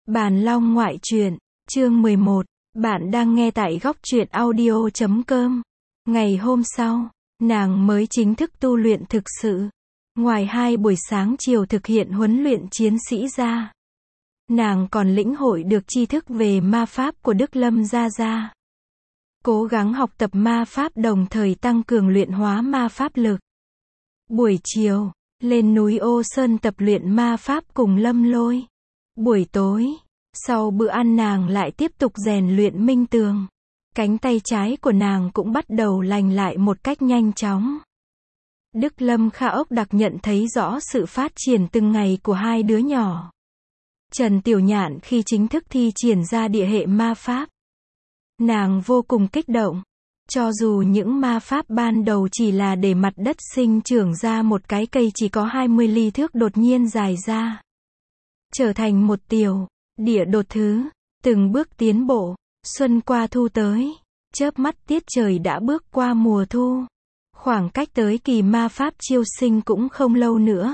Bàn Long ngoại truyện, chương 11. Bạn đang nghe tại góc truyện audio.com. Ngày hôm sau, nàng mới chính thức tu luyện thực sự. Ngoài 2 buổi sáng chiều thực hiện huấn luyện chiến sĩ ra, nàng còn lĩnh hội được tri thức về ma pháp của Đức Lâm Gia Gia. Cố gắng học tập ma pháp đồng thời tăng cường luyện hóa ma pháp lực. Buổi chiều, lên núi Ô Sơn tập luyện ma pháp cùng Lâm Lôi. Buổi tối, sau bữa ăn nàng lại tiếp tục rèn luyện minh tường. Cánh tay trái của nàng cũng bắt đầu lành lại một cách nhanh chóng. Đức Lâm Kha ốc đặc nhận thấy rõ sự phát triển từng ngày của hai đứa nhỏ. Trần Tiểu Nhạn khi chính thức thi triển ra địa hệ ma pháp, nàng vô cùng kích động. Cho dù những ma pháp ban đầu chỉ là để mặt đất sinh trưởng ra một cái cây chỉ có 20 ly thước đột nhiên dài ra, trở thành một tiểu địa đột thứ, từng bước tiến bộ. Xuân qua thu tới, chớp mắt tiết trời đã bước qua mùa thu. Khoảng cách tới kỳ ma pháp chiêu sinh cũng không lâu nữa.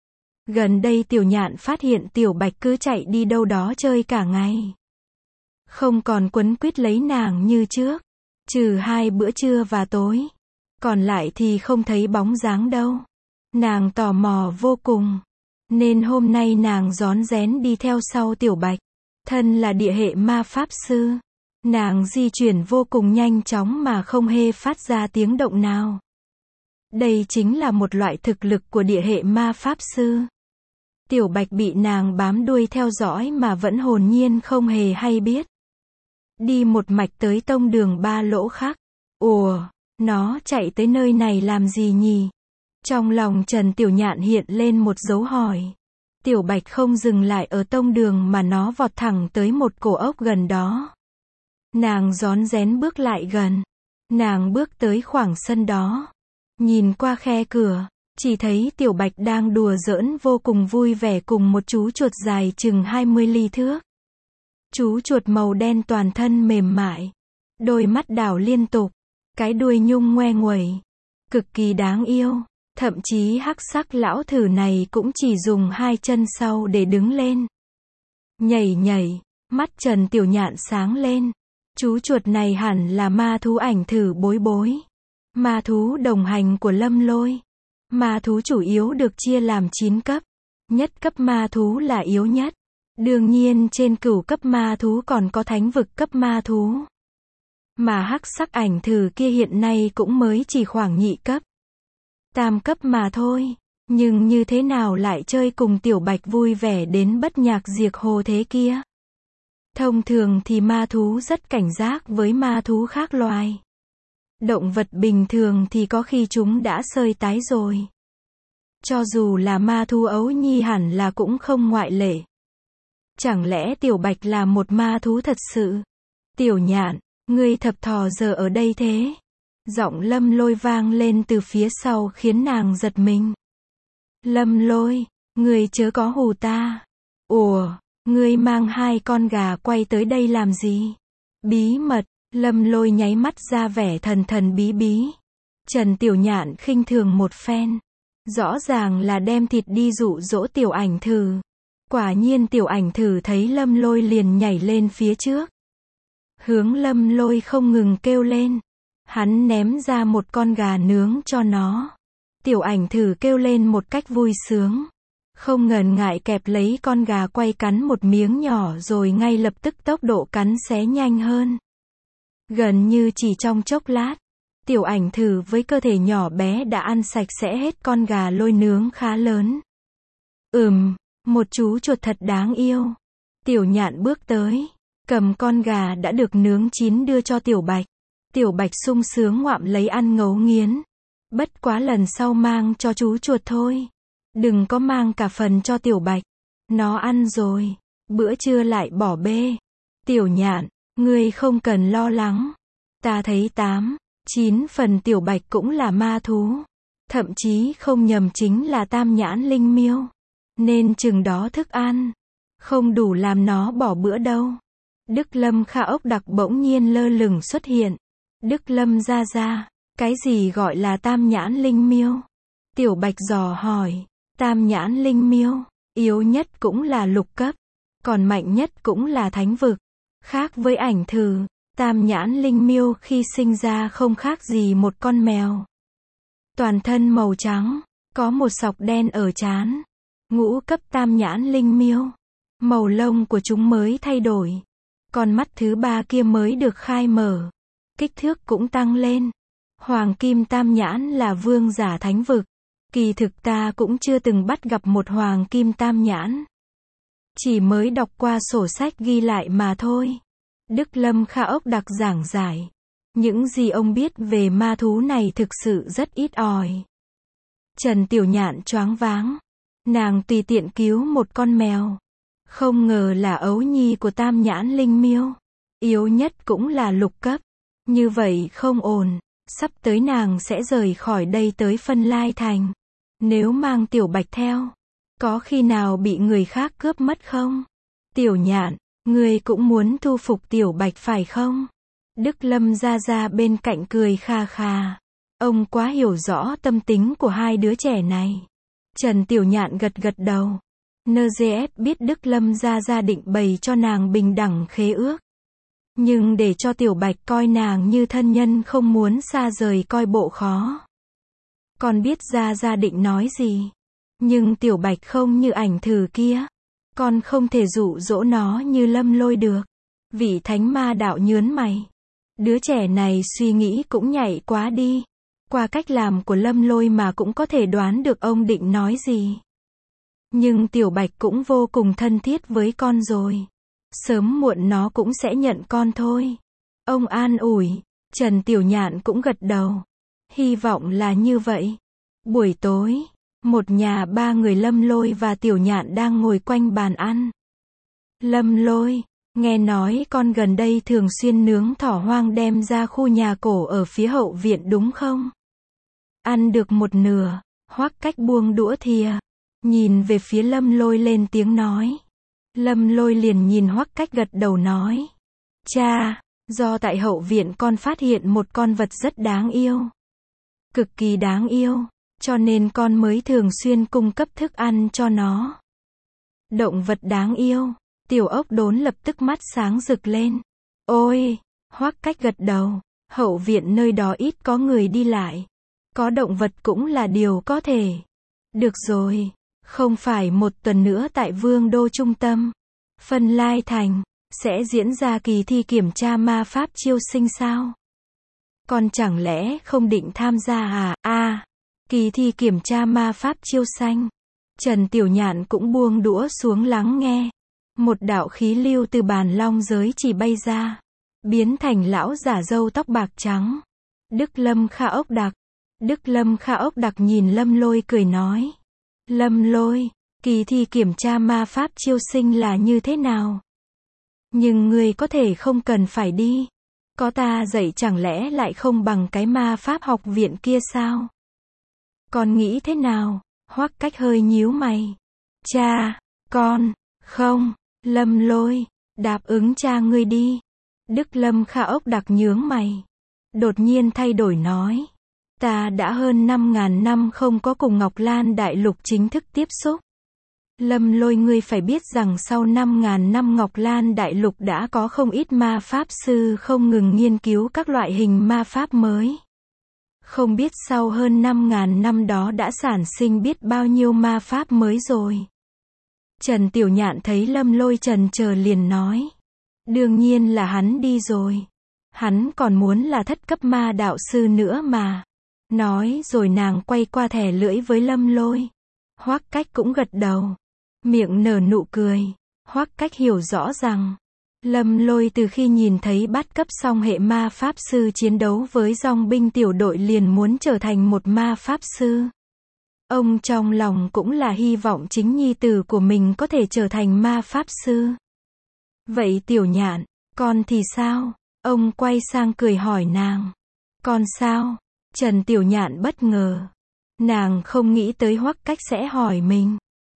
Gần đây Tiểu Nhạn phát hiện Tiểu Bạch cứ chạy đi đâu đó chơi cả ngày, không còn quấn quýt lấy nàng như trước, trừ 2 bữa trưa và tối, còn lại thì không thấy bóng dáng đâu. Nàng tò mò vô cùng, nên hôm nay nàng rón rén đi theo sau Tiểu Bạch. Thân là địa hệ ma pháp sư, nàng di chuyển vô cùng nhanh chóng mà không hề phát ra tiếng động nào. Đây chính là một loại thực lực của địa hệ ma pháp sư. Tiểu Bạch bị nàng bám đuôi theo dõi mà vẫn hồn nhiên không hề hay biết. Đi một mạch tới tông đường 3 lỗ khác. Ủa, nó chạy tới nơi này làm gì nhỉ? Trong lòng Trần Tiểu Nhạn hiện lên một dấu hỏi. Tiểu Bạch không dừng lại ở tông đường mà nó vọt thẳng tới một cổ ốc gần đó. Nàng rón rén bước lại gần. Nàng bước tới khoảng sân đó. Nhìn qua khe cửa, chỉ thấy Tiểu Bạch đang đùa giỡn vô cùng vui vẻ cùng một chú chuột dài chừng 20 ly thước. Chú chuột màu đen toàn thân mềm mại, đôi mắt đảo liên tục, cái đuôi nhung ngoe nguẩy, cực kỳ đáng yêu. Thậm chí hắc sắc lão thử này cũng chỉ dùng 2 chân sau để đứng lên. Nhảy nhảy, mắt Trần Tiểu Nhạn sáng lên. Chú chuột này hẳn là ma thú ảnh thử bối bối, ma thú đồng hành của Lâm Lôi. Ma thú chủ yếu được chia làm 9 cấp. Nhất cấp ma thú là yếu nhất. Đương nhiên trên cửu cấp ma thú còn có thánh vực cấp ma thú. Mà hắc sắc ảnh thử kia hiện nay cũng mới chỉ khoảng nhị cấp, tam cấp mà thôi. Nhưng như thế nào lại chơi cùng Tiểu Bạch vui vẻ đến bất nhạc diệt hồ thế kia? Thông thường thì ma thú rất cảnh giác với ma thú khác loài. Động vật bình thường thì có khi chúng đã sơi tái rồi. Cho dù là ma thú ấu nhi hẳn là cũng không ngoại lệ. Chẳng lẽ Tiểu Bạch là một ma thú thật sự? Tiểu Nhạn, ngươi thập thò giờ ở đây thế? Giọng Lâm Lôi vang lên từ phía sau khiến nàng giật mình. Lâm Lôi, ngươi chớ có hù ta. Ủa, ngươi mang 2 con gà quay tới đây làm gì? Bí mật. Lâm Lôi nháy mắt ra vẻ thần thần bí bí. Trần Tiểu Nhạn khinh thường một phen. Rõ ràng là đem thịt đi dụ dỗ Tiểu Ảnh Thử. Quả nhiên Tiểu Ảnh Thử thấy Lâm Lôi liền nhảy lên phía trước, hướng Lâm Lôi không ngừng kêu lên. Hắn ném ra một con gà nướng cho nó. Tiểu Ảnh Thử kêu lên một cách vui sướng, không ngần ngại kẹp lấy con gà quay cắn một miếng nhỏ rồi ngay lập tức tốc độ cắn xé nhanh hơn. Gần như chỉ trong chốc lát, Tiểu Ảnh Thử với cơ thể nhỏ bé đã ăn sạch sẽ hết con gà lôi nướng khá lớn. Một chú chuột thật đáng yêu. Tiểu Nhạn bước tới, cầm con gà đã được nướng chín đưa cho Tiểu Bạch. Tiểu Bạch sung sướng ngoạm lấy ăn ngấu nghiến. Bất quá lần sau mang cho chú chuột thôi. Đừng có mang cả phần cho Tiểu Bạch. Nó ăn rồi, bữa trưa lại bỏ bê. Tiểu Nhạn, ngươi không cần lo lắng. Ta thấy 8-9 phần Tiểu Bạch cũng là ma thú. Thậm chí không nhầm chính là tam nhãn linh miêu. Nên chừng đó thức ăn không đủ làm nó bỏ bữa đâu. Đức Lâm Kha ốc đặc bỗng nhiên lơ lửng xuất hiện. Đức Lâm Gia Gia, cái gì gọi là tam nhãn linh miêu? Tiểu Bạch dò hỏi. Tam nhãn linh miêu, yếu nhất cũng là lục cấp. Còn mạnh nhất cũng là thánh vực. Khác với ảnh thử, tam nhãn linh miêu khi sinh ra không khác gì một con mèo. Toàn thân màu trắng, có một sọc đen ở trán. Ngũ cấp tam nhãn linh miêu. Màu lông của chúng mới thay đổi. Con mắt thứ 3 kia mới được khai mở. Kích thước cũng tăng lên. Hoàng kim tam nhãn là vương giả thánh vực. Kỳ thực ta cũng chưa từng bắt gặp một hoàng kim tam nhãn. Chỉ mới đọc qua sổ sách ghi lại mà thôi. Đức Lâm Kha ốc đặc giảng giải. Những gì ông biết về ma thú này thực sự rất ít ỏi. Trần Tiểu Nhạn choáng váng. Nàng tùy tiện cứu một con mèo. Không ngờ là ấu nhi của tam nhãn linh miêu. Yếu nhất cũng là lục cấp. Như vậy không ổn. Sắp tới nàng sẽ rời khỏi đây tới Phân Lai Thành. Nếu mang Tiểu Bạch theo, có khi nào bị người khác cướp mất không? Tiểu Nhạn, ngươi cũng muốn thu phục Tiểu Bạch phải không? Đức Lâm ra ra bên cạnh cười kha kha. Ông quá hiểu rõ tâm tính của hai đứa trẻ này. Trần Tiểu Nhạn gật gật đầu. NGF biết Đức Lâm ra ra định bày cho nàng bình đẳng khế ước. Nhưng để cho Tiểu Bạch coi nàng như thân nhân không muốn xa rời coi bộ khó. Con biết ra ra định nói gì. Nhưng Tiểu Bạch không như ảnh thử kia. Con không thể dụ dỗ nó như Lâm Lôi được. Vị thánh ma đạo nhớn mày. Đứa trẻ này suy nghĩ cũng nhạy quá đi. Qua cách làm của Lâm Lôi mà cũng có thể đoán được ông định nói gì. Nhưng Tiểu Bạch cũng vô cùng thân thiết với con rồi. Sớm muộn nó cũng sẽ nhận con thôi. Ông an ủi. Trần Tiểu Nhạn cũng gật đầu. Hy vọng là như vậy. Buổi tối, một nhà 3 người Lâm Lôi và Tiểu Nhạn đang ngồi quanh bàn ăn. Lâm Lôi, nghe nói con gần đây thường xuyên nướng thỏ hoang đem ra khu nhà cổ ở phía hậu viện đúng không? Ăn được một nửa, Hoắc Cách buông đũa thìa, nhìn về phía Lâm Lôi lên tiếng nói. Lâm Lôi liền nhìn Hoắc Cách gật đầu nói. Cha, do tại hậu viện con phát hiện một con vật rất đáng yêu. Cực kỳ đáng yêu, cho nên con mới thường xuyên cung cấp thức ăn cho nó. Động vật đáng yêu, Tiểu Ốc Đốn lập tức mắt sáng rực lên. Ôi, Hoắc Cách gật đầu, hậu viện nơi đó ít có người đi lại. Có động vật cũng là điều có thể. Được rồi, không phải một tuần nữa tại Vương Đô Trung tâm, Phân Lai Thành, sẽ diễn ra kỳ thi kiểm tra ma pháp chiêu sinh sao? Con chẳng lẽ không định tham gia à? Kỳ thi kiểm tra ma pháp chiêu sanh. Trần Tiểu Nhạn cũng buông đũa xuống lắng nghe. Một đạo khí lưu từ bàn long giới chỉ bay ra, biến thành lão giả râu tóc bạc trắng. Đức Lâm Kha ốc đặc. Đức Lâm Kha ốc đặc nhìn Lâm Lôi cười nói. Lâm Lôi, kỳ thi kiểm tra ma pháp chiêu sinh là như thế nào? Nhưng ngươi có thể không cần phải đi. Có ta dạy chẳng lẽ lại không bằng cái ma pháp học viện kia sao? Con nghĩ thế nào? Hoắc Cách hơi nhíu mày. Cha, con, không, Lâm Lôi, đáp ứng cha ngươi đi. Đức Lâm Kha ốc đặc nhướng mày. Đột nhiên thay đổi nói. Ta đã hơn 5.000 năm không có cùng Ngọc Lan Đại Lục chính thức tiếp xúc. Lâm Lôi ngươi phải biết rằng sau 5.000 năm Ngọc Lan Đại Lục đã có không ít ma pháp sư không ngừng nghiên cứu các loại hình ma pháp mới. Không biết sau hơn 5.000 năm đó đã sản sinh biết bao nhiêu ma pháp mới rồi. Trần Tiểu Nhạn thấy Lâm Lôi chần chờ liền nói. Đương nhiên là hắn đi rồi. Hắn còn muốn là thất cấp ma đạo sư nữa mà. Nói rồi nàng quay qua thẻ lưỡi với Lâm Lôi. Hoắc Cách cũng gật đầu. Miệng nở nụ cười. Hoắc Cách hiểu rõ rằng Lâm Lôi từ khi nhìn thấy bát cấp song hệ ma pháp sư chiến đấu với dòng binh tiểu đội liền muốn trở thành một ma pháp sư. Ông trong lòng cũng là hy vọng chính nhi tử của mình có thể trở thành ma pháp sư. Vậy Tiểu Nhạn, con thì sao? Ông quay sang cười hỏi nàng. Con sao? Trần Tiểu Nhạn bất ngờ. Nàng không nghĩ tới Hoắc Cách sẽ hỏi mình.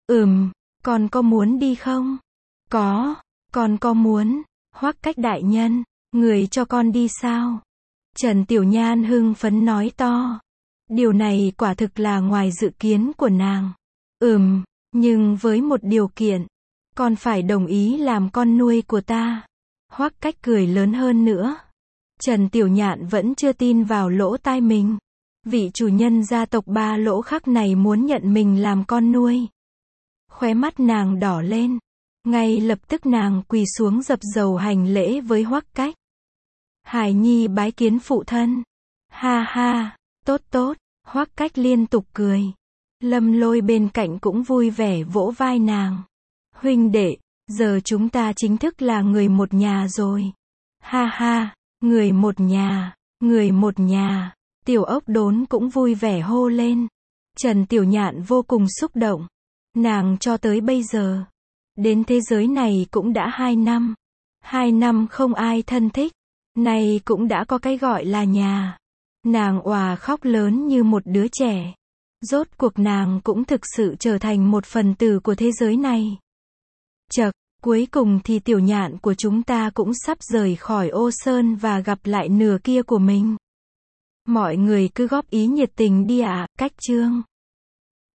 Con có muốn đi không? Có, con có muốn. Hoắc Cách đại nhân, người cho con đi sao? Trần Tiểu Nhan hưng phấn nói to. Điều này quả thực là ngoài dự kiến của nàng. Nhưng với một điều kiện. Con phải đồng ý làm con nuôi của ta. Hoắc Cách cười lớn hơn nữa. Trần Tiểu Nhạn vẫn chưa tin vào lỗ tai mình. Vị chủ nhân gia tộc Ba Lỗ Khắc này muốn nhận mình làm con nuôi. Khóe mắt nàng đỏ lên. Ngay lập tức nàng quỳ xuống dập dầu hành lễ với Hoắc Cách. Hải nhi bái kiến phụ thân. Ha ha, tốt tốt, Hoắc Cách liên tục cười. Lâm Lôi bên cạnh cũng vui vẻ vỗ vai nàng. Huynh đệ, giờ chúng ta chính thức là người một nhà rồi. Ha ha, người một nhà, người một nhà. Tiểu Ốc Đốn cũng vui vẻ hô lên. Trần Tiểu Nhạn vô cùng xúc động. Nàng cho tới bây giờ, đến thế giới này cũng đã 2 năm. 2 năm không ai thân thích. Nay cũng đã có cái gọi là nhà. Nàng òa khóc lớn như một đứa trẻ. Rốt cuộc nàng cũng thực sự trở thành một phần tử của thế giới này. Chậc, cuối cùng thì Tiểu Nhạn của chúng ta cũng sắp rời khỏi Ô Sơn và gặp lại nửa kia của mình. Mọi người cứ góp ý nhiệt tình đi ạ. Cách chương